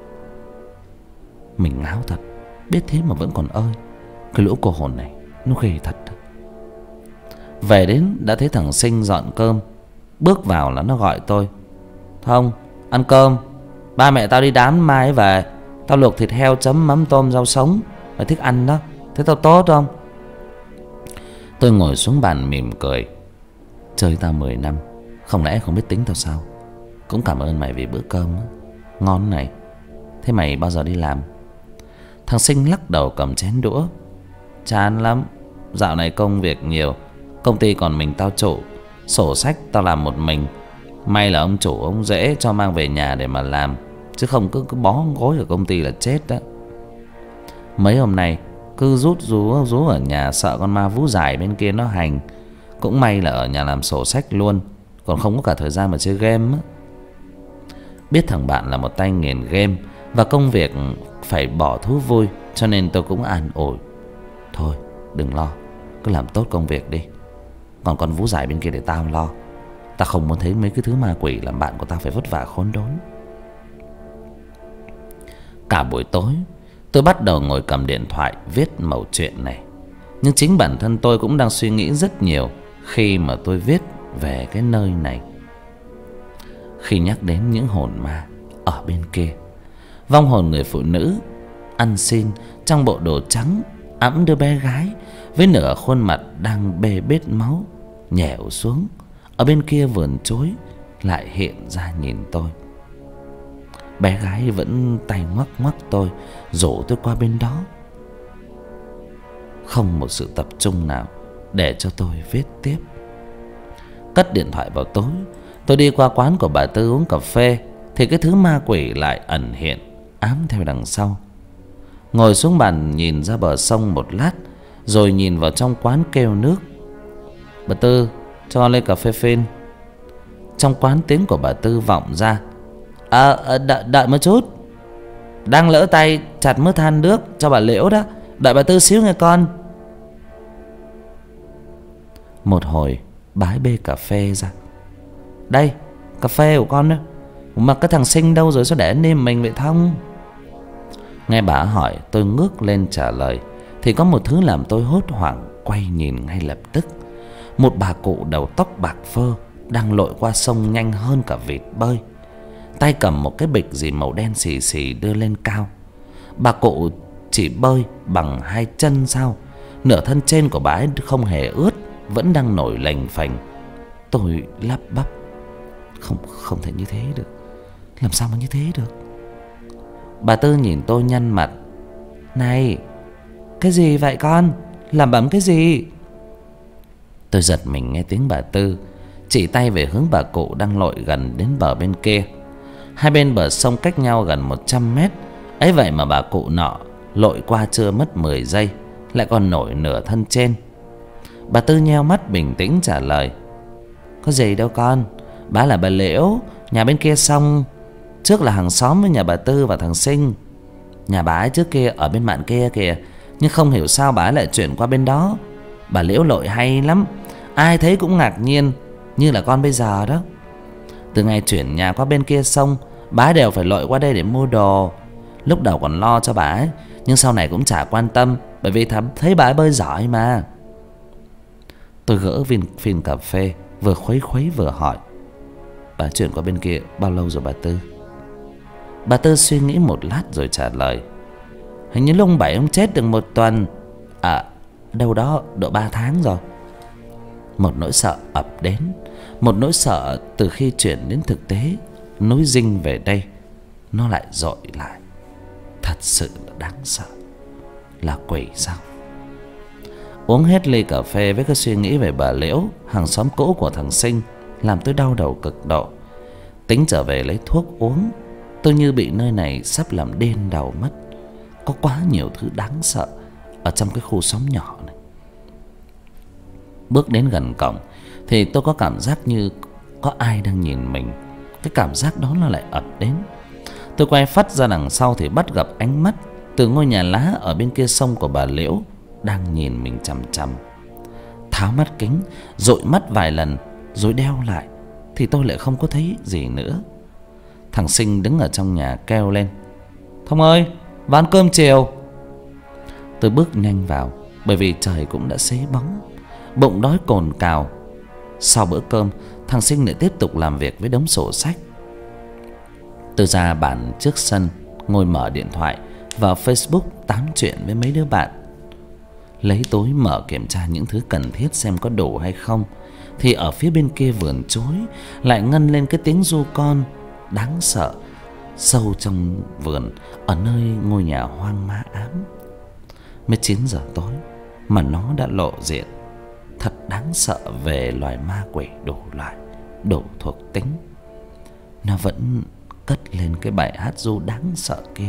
S1: Mình ngáo thật, biết thế mà vẫn còn ơi. Cái lũ cô hồn này nó ghê thật. Về đến đã thấy thằng Sinh dọn cơm. Bước vào là nó gọi tôi. Thông, ăn cơm. Ba mẹ tao đi đám mai về. Tao luộc thịt heo chấm mắm tôm rau sống. Mày thích ăn đó, thế tao tốt không? Tôi ngồi xuống bàn mỉm cười. Chơi tao mười năm, không lẽ không biết tính tao sao? Cũng cảm ơn mày vì bữa cơm đó. Ngon này. Thế mày bao giờ đi làm? Thằng Sinh lắc đầu cầm chén đũa. Chán lắm, dạo này công việc nhiều. Công ty còn mình tao chủ, sổ sách tao làm một mình. May là ông chủ ông dễ cho mang về nhà để mà làm, chứ không cứ, cứ bó gối ở công ty là chết đó. Mấy hôm nay cứ rút rú rú ở nhà, sợ con ma vú dài bên kia nó hành. Cũng may là ở nhà làm sổ sách luôn, còn không có cả thời gian mà chơi game á. Biết thằng bạn là một tay nghiền game và công việc phải bỏ thú vui, cho nên tôi cũng an ủi. Thôi đừng lo, cứ làm tốt công việc đi. Còn con vú dài bên kia để tao lo. Tao không muốn thấy mấy cái thứ ma quỷ làm bạn của tao phải vất vả khốn đốn. Cả buổi tối tôi bắt đầu ngồi cầm điện thoại viết mẩu chuyện này. Nhưng chính bản thân tôi cũng đang suy nghĩ rất nhiều khi mà tôi viết về cái nơi này. Khi nhắc đến những hồn ma ở bên kia, vong hồn người phụ nữ ăn xin trong bộ đồ trắng ẵm đứa bé gái với nửa khuôn mặt đang bê bết máu nhẻo xuống ở bên kia vườn chối lại hiện ra nhìn tôi. Bé gái vẫn tay ngoắc ngoắc tôi, rủ tôi qua bên đó. Không một sự tập trung nào để cho tôi viết tiếp. Cất điện thoại vào tối, tôi đi qua quán của bà Tư uống cà phê, thì cái thứ ma quỷ lại ẩn hiện ám theo đằng sau. Ngồi xuống bàn nhìn ra bờ sông một lát, rồi nhìn vào trong quán kêu nước. Bà Tư, cho con ly cà phê phin. Trong quán tiếng của bà Tư vọng ra. À, à đợi, đợi một chút, đang lỡ tay chặt mớ than nước cho bà Liễu đó. Đợi bà Tư xíu nghe con. Một hồi bái bê cà phê ra. Đây, cà phê của con đó. Mà cái thằng Sinh đâu rồi, sao để nêm mình vậy Thông? Nghe bà hỏi, tôi ngước lên trả lời, thì có một thứ làm tôi hốt hoảng quay nhìn ngay lập tức. Một bà cụ đầu tóc bạc phơ đang lội qua sông nhanh hơn cả vịt bơi, tay cầm một cái bịch gì màu đen xì xì đưa lên cao. Bà cụ chỉ bơi bằng hai chân sao? Nửa thân trên của bà ấy không hề ướt, vẫn đang nổi lềnh phềnh. Tôi lắp bắp: Không, không thể như thế được. Làm sao mà như thế được? Bà Tư nhìn tôi nhăn mặt: Này, cái gì vậy con? Làm bẩm cái gì? Tôi giật mình nghe tiếng bà Tư chỉ tay về hướng bà cụ đang lội gần đến bờ bên kia. Hai bên bờ sông cách nhau gần một trăm mét. Ấy vậy mà bà cụ nọ lội qua chưa mất mười giây lại còn nổi nửa thân trên. Bà Tư nheo mắt bình tĩnh trả lời: Có gì đâu con, bá là bà Liễu, nhà bên kia sông. Trước là hàng xóm với nhà bà Tư và thằng Sinh. Nhà bà ấy trước kia ở bên mạn kia kìa, nhưng không hiểu sao bà ấy lại chuyển qua bên đó. Bà Liễu lội hay lắm, ai thấy cũng ngạc nhiên, như là con bây giờ đó. Từ ngày chuyển nhà qua bên kia sông, bà ấy đều phải lội qua đây để mua đồ. Lúc đầu còn lo cho bà ấy, nhưng sau này cũng chả quan tâm, bởi vì thấy bà ấy bơi giỏi mà. Tôi gỡ viên phim cà phê, vừa khuấy khuấy vừa hỏi: Bà chuyển qua bên kia bao lâu rồi bà Tư? Bà Tư suy nghĩ một lát rồi trả lời: Hình như lúc bảy ông chết được một tuần. À, đâu đó độ ba tháng rồi. Một nỗi sợ ập đến, một nỗi sợ từ khi chuyển đến thực tế núi Dinh về đây, nó lại dội lại. Thật sự là đáng sợ. Là quỷ sao? Uống hết ly cà phê với cái suy nghĩ về bà Liễu, hàng xóm cũ của thằng Sinh, làm tôi đau đầu cực độ. Tính trở về lấy thuốc uống, tôi như bị nơi này sắp làm điên đầu mất. Có quá nhiều thứ đáng sợ ở trong cái khu xóm nhỏ này. Bước đến gần cổng thì tôi có cảm giác như có ai đang nhìn mình. Cái cảm giác đó nó lại ập đến. Tôi quay phắt ra đằng sau thì bắt gặp ánh mắt từ ngôi nhà lá ở bên kia sông của bà Liễu đang nhìn mình chằm chằm. Tháo mắt kính, dụi mắt vài lần rồi đeo lại thì tôi lại không có thấy gì nữa. Thằng Sinh đứng ở trong nhà kêu lên: Thông ơi, vào ăn cơm chiều. Tôi bước nhanh vào, bởi vì trời cũng đã xế bóng, bụng đói cồn cào. Sau bữa cơm, thằng Sinh lại tiếp tục làm việc với đống sổ sách. Tôi ra bàn trước sân, ngồi mở điện thoại, vào Facebook tám chuyện với mấy đứa bạn. Lấy túi mở kiểm tra những thứ cần thiết xem có đủ hay không, thì ở phía bên kia vườn chuối lại ngân lên cái tiếng ru con đáng sợ, sâu trong vườn, ở nơi ngôi nhà hoang ma ám. Mới chín giờ tối mà nó đã lộ diện. Thật đáng sợ về loài ma quỷ đủ loại, đủ thuộc tính. Nó vẫn cất lên cái bài hát ru đáng sợ kia.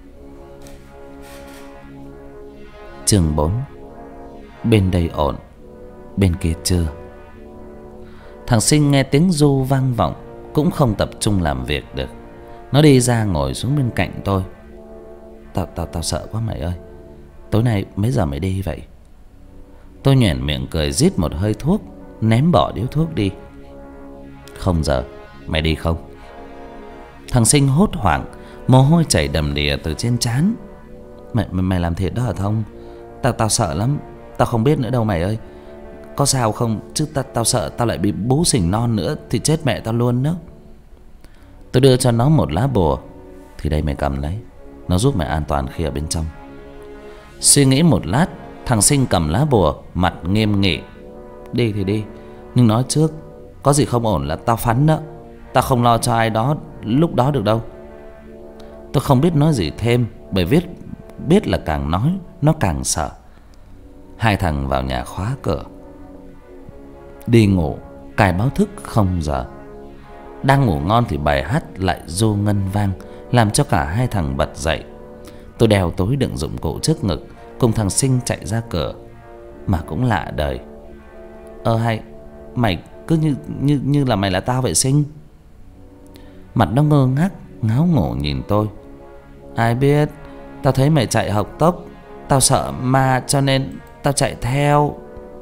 S1: Chương bốn. Bên đây ổn, bên kia chưa. Thằng Sinh nghe tiếng ru vang vọng cũng không tập trung làm việc được. Nó đi ra ngồi xuống bên cạnh tôi. Tao tao tao sợ quá mày ơi. Tối nay mấy giờ mày đi vậy? Tôi nhoẻn miệng cười rít một hơi thuốc, ném bỏ điếu thuốc đi. Không giờ, mày đi không? Thằng Sinh hốt hoảng, mồ hôi chảy đầm đìa từ trên trán. Mày, mày, mày làm thiệt đó hả Thông? Tao tao sợ lắm, tao không biết nữa đâu mày ơi. Có sao không? Chứ tao tao sợ tao lại bị bú sình non nữa thì chết mẹ tao luôn đó. Tôi đưa cho nó một lá bùa. Thì đây mày cầm lấy, nó giúp mày an toàn khi ở bên trong. Suy nghĩ một lát, thằng Sinh cầm lá bùa, mặt nghiêm nghị. Đi thì đi, nhưng nói trước, có gì không ổn là tao phắn đó. Tao không lo cho ai đó lúc đó được đâu. Tôi không biết nói gì thêm, bởi viết biết là càng nói nó càng sợ. Hai thằng vào nhà khóa cửa, đi ngủ, cài báo thức không giờ. Đang ngủ ngon thì bài hát lại ru ngân vang, làm cho cả hai thằng bật dậy. Tôi đeo túi đựng dụng cụ trước ngực, cùng thằng Sinh chạy ra cửa. Mà cũng lạ đời. Ơ hay, mày cứ như như như là mày là tao vậy Sinh? Mặt nó ngơ ngác, ngáo ngổ nhìn tôi. Ai biết, tao thấy mày chạy học tốc, tao sợ ma cho nên tao chạy theo.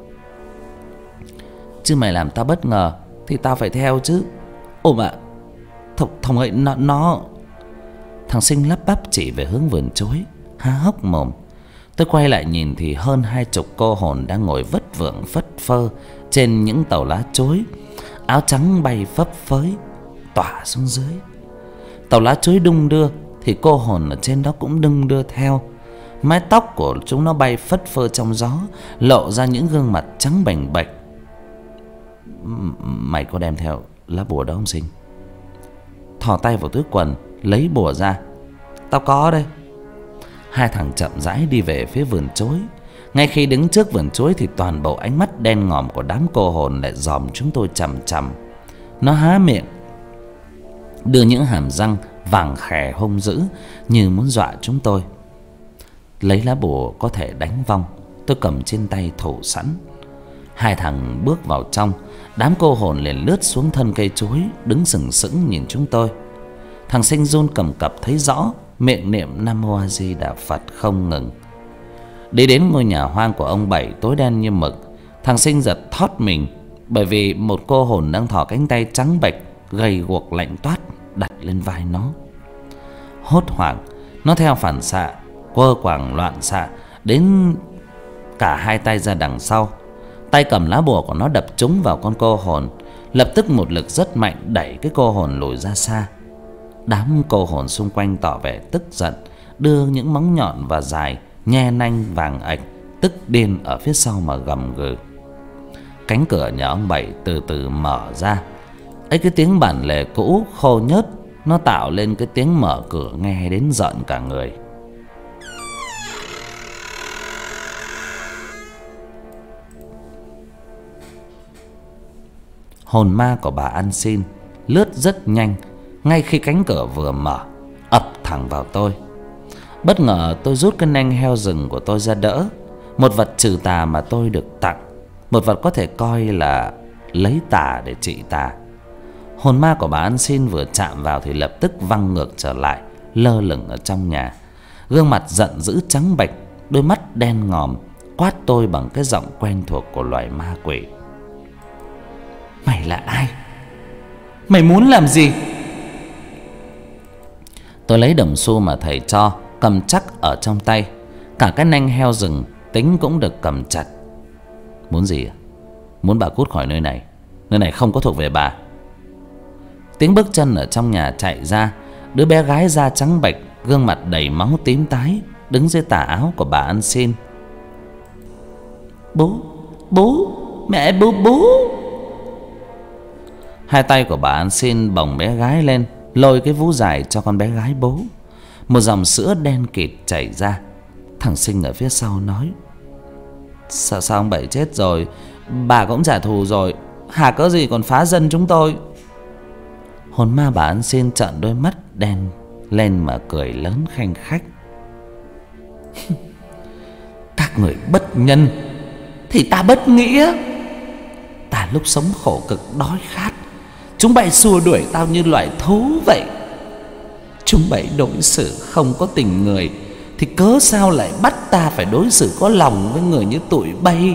S1: Chứ mày làm tao bất ngờ thì tao phải theo chứ. Ồ mà Thằng, thằng ấy nó, nó Thằng Sinh lắp bắp chỉ về hướng vườn chuối, há hốc mồm. Tôi quay lại nhìn thì hơn hai chục cô hồn đang ngồi vất vưởng phất phơ trên những tàu lá chuối. Áo trắng bay phấp phới tỏa xuống dưới. Tàu lá chuối đung đưa thì cô hồn ở trên đó cũng đung đưa theo. Mái tóc của chúng nó bay phất phơ trong gió, lộ ra những gương mặt trắng bềnh bệch. Mày có đem theo lá bùa đó không Sinh? Thò tay vào túi quần lấy bùa ra. Tao có đây. Hai thằng chậm rãi đi về phía vườn chuối. Ngay khi đứng trước vườn chuối thì toàn bộ ánh mắt đen ngòm của đám cô hồn lại dòm chúng tôi chằm chằm. Nó há miệng, đưa những hàm răng vàng khè hung dữ như muốn dọa chúng tôi. Lấy lá bùa có thể đánh vong, tôi cầm trên tay thủ sẵn. Hai thằng bước vào trong. Đám cô hồn liền lướt xuống thân cây chuối, đứng sừng sững nhìn chúng tôi. Thằng Sinh run cầm cập thấy rõ, miệng niệm Nam Mô A Di Đà Phật không ngừng. Đi đến ngôi nhà hoang của ông Bảy tối đen như mực. Thằng Sinh giật thót mình, bởi vì một cô hồn đang thò cánh tay trắng bệch, gầy guộc lạnh toát đặt lên vai nó. Hốt hoảng, nó theo phản xạ quơ quàng loạn xạ đến cả hai tay ra đằng sau. Tay cầm lá bùa của nó đập trúng vào con cô hồn. Lập tức một lực rất mạnh đẩy cái cô hồn lùi ra xa. Đám cô hồn xung quanh tỏ vẻ tức giận, đưa những móng nhọn và dài nhe nanh vàng ạch tức điên ở phía sau mà gầm gừ. Cánh cửa nhà ông Bảy từ từ mở ra. Ấy, cái tiếng bản lề cũ khô nhớt nó tạo lên cái tiếng mở cửa nghe đến giận cả người. Hồn ma của bà ăn xin lướt rất nhanh. Ngay khi cánh cửa vừa mở, ập thẳng vào tôi. Bất ngờ tôi rút cái nanh heo rừng của tôi ra đỡ, một vật trừ tà mà tôi được tặng, một vật có thể coi là lấy tà để trị tà. Hồn ma của bà ăn xin vừa chạm vào thì lập tức văng ngược trở lại, lơ lửng ở trong nhà. Gương mặt giận dữ trắng bệch, đôi mắt đen ngòm, quát tôi bằng cái giọng quen thuộc của loài ma quỷ. Mày là ai? Mày muốn làm gì? Tôi lấy đồng xu mà thầy cho, cầm chắc ở trong tay. Cả cái nanh heo rừng tính cũng được cầm chặt. Muốn gì à? Muốn bà cút khỏi nơi này. Nơi này không có thuộc về bà. Tiếng bước chân ở trong nhà chạy ra. Đứa bé gái da trắng bệch, gương mặt đầy máu tím tái, đứng dưới tà áo của bà ăn xin. Bố, bố, mẹ bố, bố. Hai tay của bà ăn xin bồng bé gái lên, lôi cái vú dài cho con bé gái bố. Một dòng sữa đen kịt chảy ra. Thằng Sinh ở phía sau nói: Sao sao ông Bảy chết rồi, bà cũng trả thù rồi, hà cớ gì còn phá dân chúng tôi. Hồn ma bà ăn xin trợn đôi mắt đen lên mà cười lớn khanh khách. Các người bất nhân thì ta bất nghĩa. Ta lúc sống khổ cực đói khát, chúng bay xua đuổi tao như loài thú vậy. Chúng bay đối xử không có tình người, thì cớ sao lại bắt ta phải đối xử có lòng với người như tụi bay.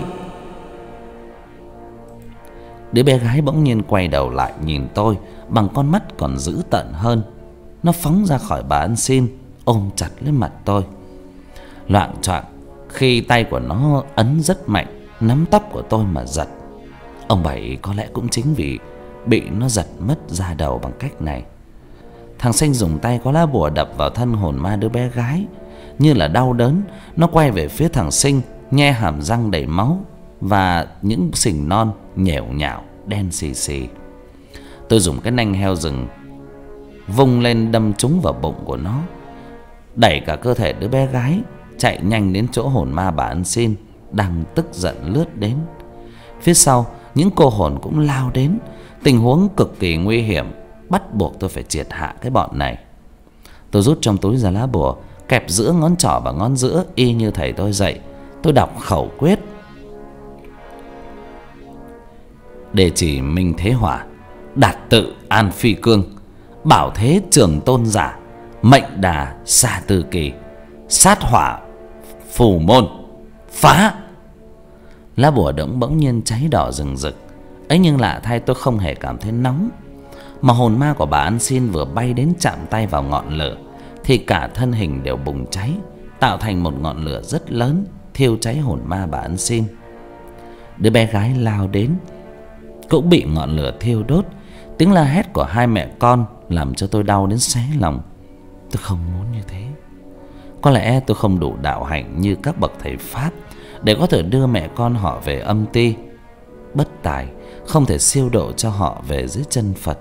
S1: Đứa bé gái bỗng nhiên quay đầu lại nhìn tôi bằng con mắt còn dữ tợn hơn. Nó phóng ra khỏi bà ăn xin, ôm chặt lấy mặt tôi. Loạng choạng khi tay của nó ấn rất mạnh, nắm tóc của tôi mà giật. Ông Bảy có lẽ cũng chính vì bị nó giật mất da đầu bằng cách này. Thằng Sinh dùng tay có lá bùa đập vào thân hồn ma đứa bé gái. Như là đau đớn, nó quay về phía thằng Sinh, nhe hàm răng đầy máu và những sình non nhẻo nhạo đen xì xì. Tôi dùng cái nanh heo rừng vung lên đâm trúng vào bụng của nó, đẩy cả cơ thể đứa bé gái chạy nhanh đến chỗ hồn ma bà ăn xin đang tức giận lướt đến. Phía sau những cô hồn cũng lao đến. Tình huống cực kỳ nguy hiểm, bắt buộc tôi phải triệt hạ cái bọn này. Tôi rút trong túi ra lá bùa, kẹp giữa ngón trỏ và ngón giữa y như thầy tôi dạy. Tôi đọc khẩu quyết: Đề chỉ Minh Thế Hỏa, đạt tự an phi cương, bảo thế trường tôn giả, mệnh đà xa tư kỳ, sát hỏa phù môn, phá. Lá bùa đống bỗng nhiên cháy đỏ rừng rực. Ấy nhưng lạ thay, tôi không hề cảm thấy nóng. Mà hồn ma của bà ăn xin vừa bay đến chạm tay vào ngọn lửa thì cả thân hình đều bùng cháy, tạo thành một ngọn lửa rất lớn, thiêu cháy hồn ma bà ăn xin. Đứa bé gái lao đến cũng bị ngọn lửa thiêu đốt. Tiếng la hét của hai mẹ con làm cho tôi đau đến xé lòng. Tôi không muốn như thế. Có lẽ tôi không đủ đạo hạnh như các bậc thầy Pháp để có thể đưa mẹ con họ về âm ti. Bất tài, không thể siêu độ cho họ về dưới chân Phật.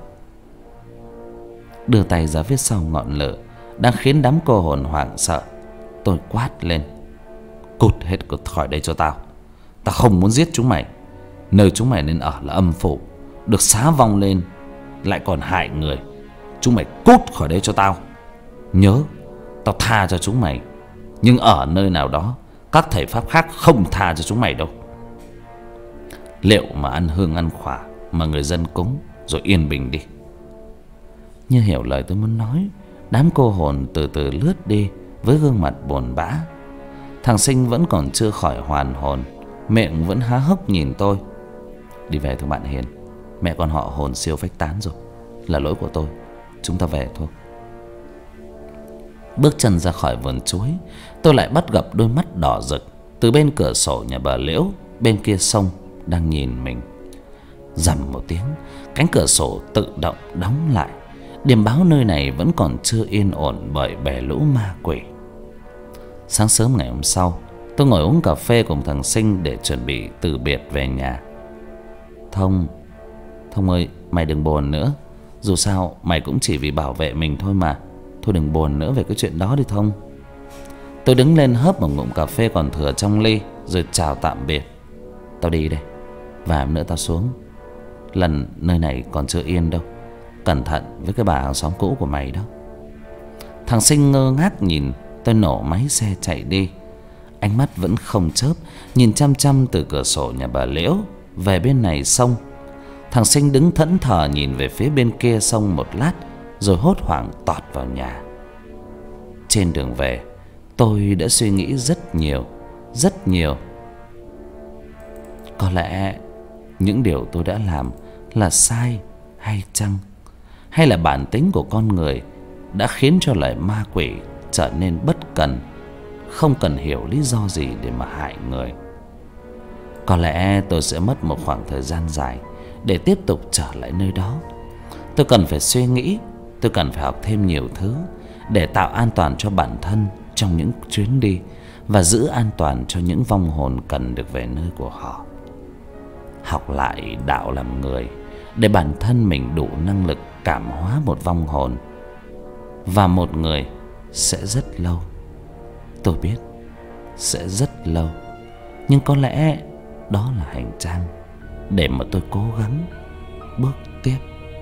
S1: Đưa tay ra phía sau ngọn lửa đang khiến đám cô hồn hoảng sợ, tôi quát lên: cút hết khỏi đây cho tao. Tao không muốn giết chúng mày. Nơi chúng mày nên ở là âm phủ, được xá vong lên lại còn hại người. Chúng mày cút khỏi đây cho tao. Nhớ, tao tha cho chúng mày, nhưng ở nơi nào đó các thầy Pháp khác không tha cho chúng mày đâu. Liệu mà ăn hương ăn khỏa mà người dân cúng rồi yên bình đi. Như hiểu lời tôi muốn nói, đám cô hồn từ từ lướt đi với gương mặt buồn bã. Thằng Sinh vẫn còn chưa khỏi hoàn hồn, miệng vẫn há hốc nhìn tôi. Đi về thôi bạn Hiền, mẹ con họ hồn siêu phách tán rồi. Là lỗi của tôi, chúng ta về thôi. Bước chân ra khỏi vườn chuối, tôi lại bắt gặp đôi mắt đỏ rực từ bên cửa sổ nhà bà Liễu bên kia sông đang nhìn mình. Rầm một tiếng, cánh cửa sổ tự động đóng lại, điểm báo nơi này vẫn còn chưa yên ổn bởi bè lũ ma quỷ. Sáng sớm ngày hôm sau, tôi ngồi uống cà phê cùng thằng Sinh để chuẩn bị từ biệt về nhà. Thông, Thông ơi, mày đừng buồn nữa. Dù sao mày cũng chỉ vì bảo vệ mình thôi mà. Thôi đừng buồn nữa về cái chuyện đó đi Thông. Tôi đứng lên hớp một ngụm cà phê còn thừa trong ly rồi chào tạm biệt. Tao đi đây, vài nữa tao xuống. Lần nơi này còn chưa yên đâu. Cẩn thận với cái bà hàng xóm cũ của mày đó. Thằng Sinh ngơ ngác nhìn tôi nổ máy xe chạy đi. Ánh mắt vẫn không chớp, nhìn chăm chăm từ cửa sổ nhà bà Liễu về bên này sông. Thằng Sinh đứng thẫn thờ nhìn về phía bên kia sông một lát rồi hốt hoảng tọt vào nhà. Trên đường về, tôi đã suy nghĩ rất nhiều, rất nhiều. Có lẽ những điều tôi đã làm là sai hay chăng? Hay là bản tính của con người đã khiến cho loài ma quỷ trở nên bất cần, không cần hiểu lý do gì để mà hại người? Có lẽ tôi sẽ mất một khoảng thời gian dài để tiếp tục trở lại nơi đó. Tôi cần phải suy nghĩ, tôi cần phải học thêm nhiều thứ để tạo an toàn cho bản thân trong những chuyến đi và giữ an toàn cho những vong hồn cần được về nơi của họ. Học lại đạo làm người để bản thân mình đủ năng lực cảm hóa một vong hồn. Và một người sẽ rất lâu, tôi biết sẽ rất lâu, nhưng có lẽ đó là hành trang để mà tôi cố gắng bước tiếp.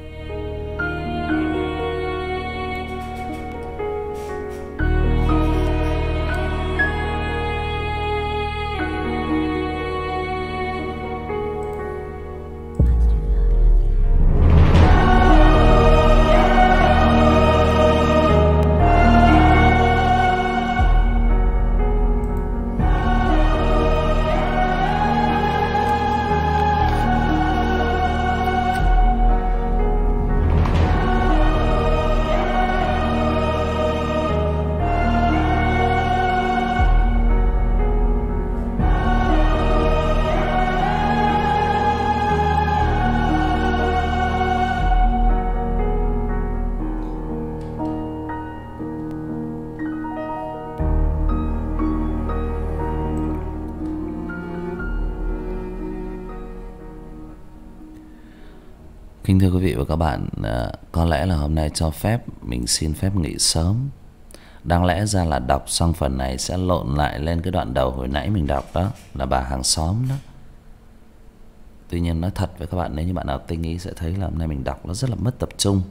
S1: Kính thưa quý vị và các bạn, à, có lẽ là hôm nay cho phép mình xin phép nghỉ sớm. Đáng lẽ ra là đọc xong phần này sẽ lộn lại lên cái đoạn đầu hồi nãy mình đọc đó, là bà hàng xóm đó. Tuy nhiên nói thật với các bạn, nếu như bạn nào tinh ý sẽ thấy là hôm nay mình đọc nó rất là mất tập trung.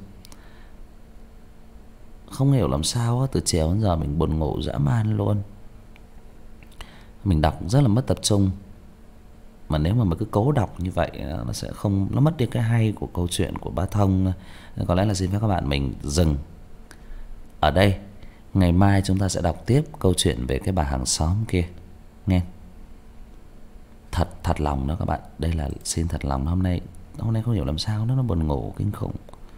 S1: Không hiểu làm sao á, từ chiều đến giờ mình buồn ngủ dã man luôn. Mình đọc rất là mất tập trung. Mà nếu mà mình cứ cố đọc như vậy nó sẽ không, nó mất đi cái hay của câu chuyện của Bá Thông. Có lẽ là xin phép các bạn mình dừng ở đây. Ngày mai chúng ta sẽ đọc tiếp câu chuyện về cái bà hàng xóm kia nghe. Thật thật lòng đó các bạn, đây là xin thật lòng, hôm nay hôm nay không hiểu làm sao nó nó buồn ngủ kinh khủng.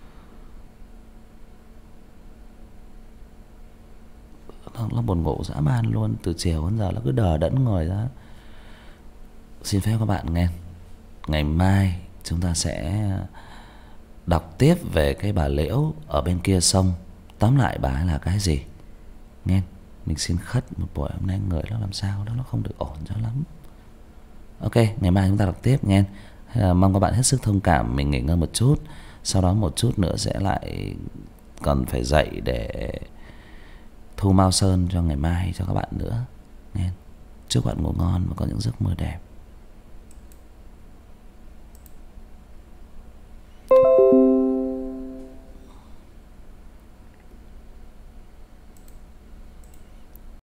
S1: Nó, nó buồn ngủ dã man luôn, từ chiều đến giờ nó cứ đờ đẫn ngồi ra. Xin phép các bạn nghe, ngày mai chúng ta sẽ đọc tiếp về cái bà Liễu ở bên kia sông. Tóm lại bà ấy là cái gì nghe. Mình xin khất một buổi hôm nay người nó làm sao đó nó không được ổn cho lắm. Ok, ngày mai chúng ta đọc tiếp nghe. Mong các bạn hết sức thông cảm, mình nghỉ ngơi một chút, sau đó một chút nữa sẽ lại còn phải dậy để thu Mao Sơn cho ngày mai cho các bạn nữa nghe. Chúc bạn ngủ ngon và có những giấc mơ đẹp.